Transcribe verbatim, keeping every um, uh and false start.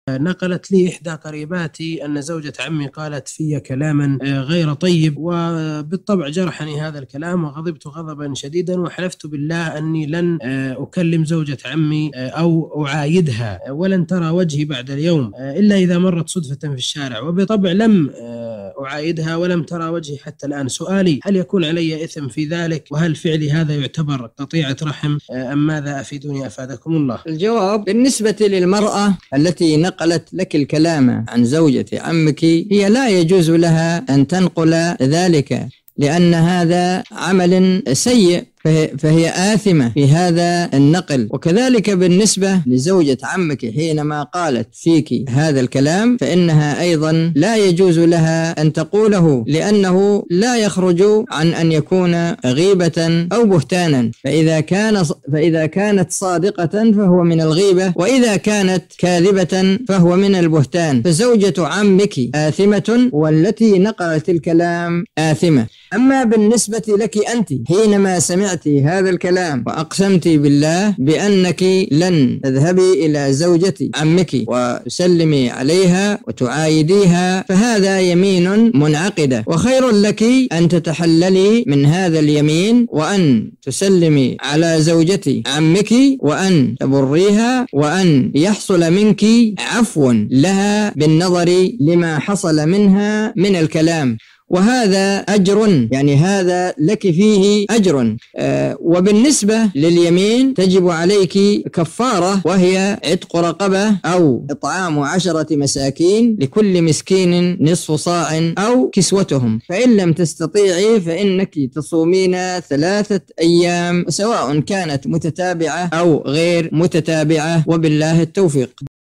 نقلت لي إحدى قريباتي أن زوجة عمي قالت في كلاما غير طيب، وبالطبع جرحني هذا الكلام وغضبت غضبا شديدا، وحلفت بالله أني لن أكلم زوجة عمي أو أعايدها ولن ترى وجهي بعد اليوم إلا إذا مرت صدفة في الشارع، وبالطبع لم أعايدها ولم ترى وجهي حتى الآن. سؤالي: هل يكون علي إثم في ذلك؟ وهل فعلي هذا يعتبر قطيعة رحم أم ماذا؟ أفيدوني أفادكم الله. الجواب: بالنسبة للمرأة التي نقلت لك الكلام عن زوجة عمك، هي لا يجوز لها أن تنقل ذلك، لأن هذا عمل سيء، فهي آثمة في هذا النقل. وكذلك بالنسبة لزوجة عمك حينما قالت فيك هذا الكلام، فإنها أيضا لا يجوز لها أن تقوله، لأنه لا يخرج عن أن يكون غيبة أو بهتانا. فإذا كان فإذا كانت صادقة فهو من الغيبة، وإذا كانت كاذبة فهو من البهتان. فزوجة عمك آثمة، والتي نقلت الكلام آثمة. أما بالنسبة لك أنت، حينما سمعت هذا الكلام وأقسمت بالله بأنك لن تذهبي إلى زوجة عمك وتسلمي عليها وتعايديها، فهذا يمين منعقدة، وخير لك أن تتحللي من هذا اليمين وأن تسلمي على زوجة عمك وأن تبريها، وأن يحصل منك عفو لها بالنظر لما حصل منها من الكلام، وهذا أجر، يعني هذا لك فيه أجر. آه وبالنسبة لليمين تجب عليك كفارة، وهي عتق رقبة أو إطعام عشرة مساكين، لكل مسكين نصف صاع أو كسوتهم. فإن لم تستطيعي فإنك تصومين ثلاثة أيام، سواء كانت متتابعة أو غير متتابعة، وبالله التوفيق.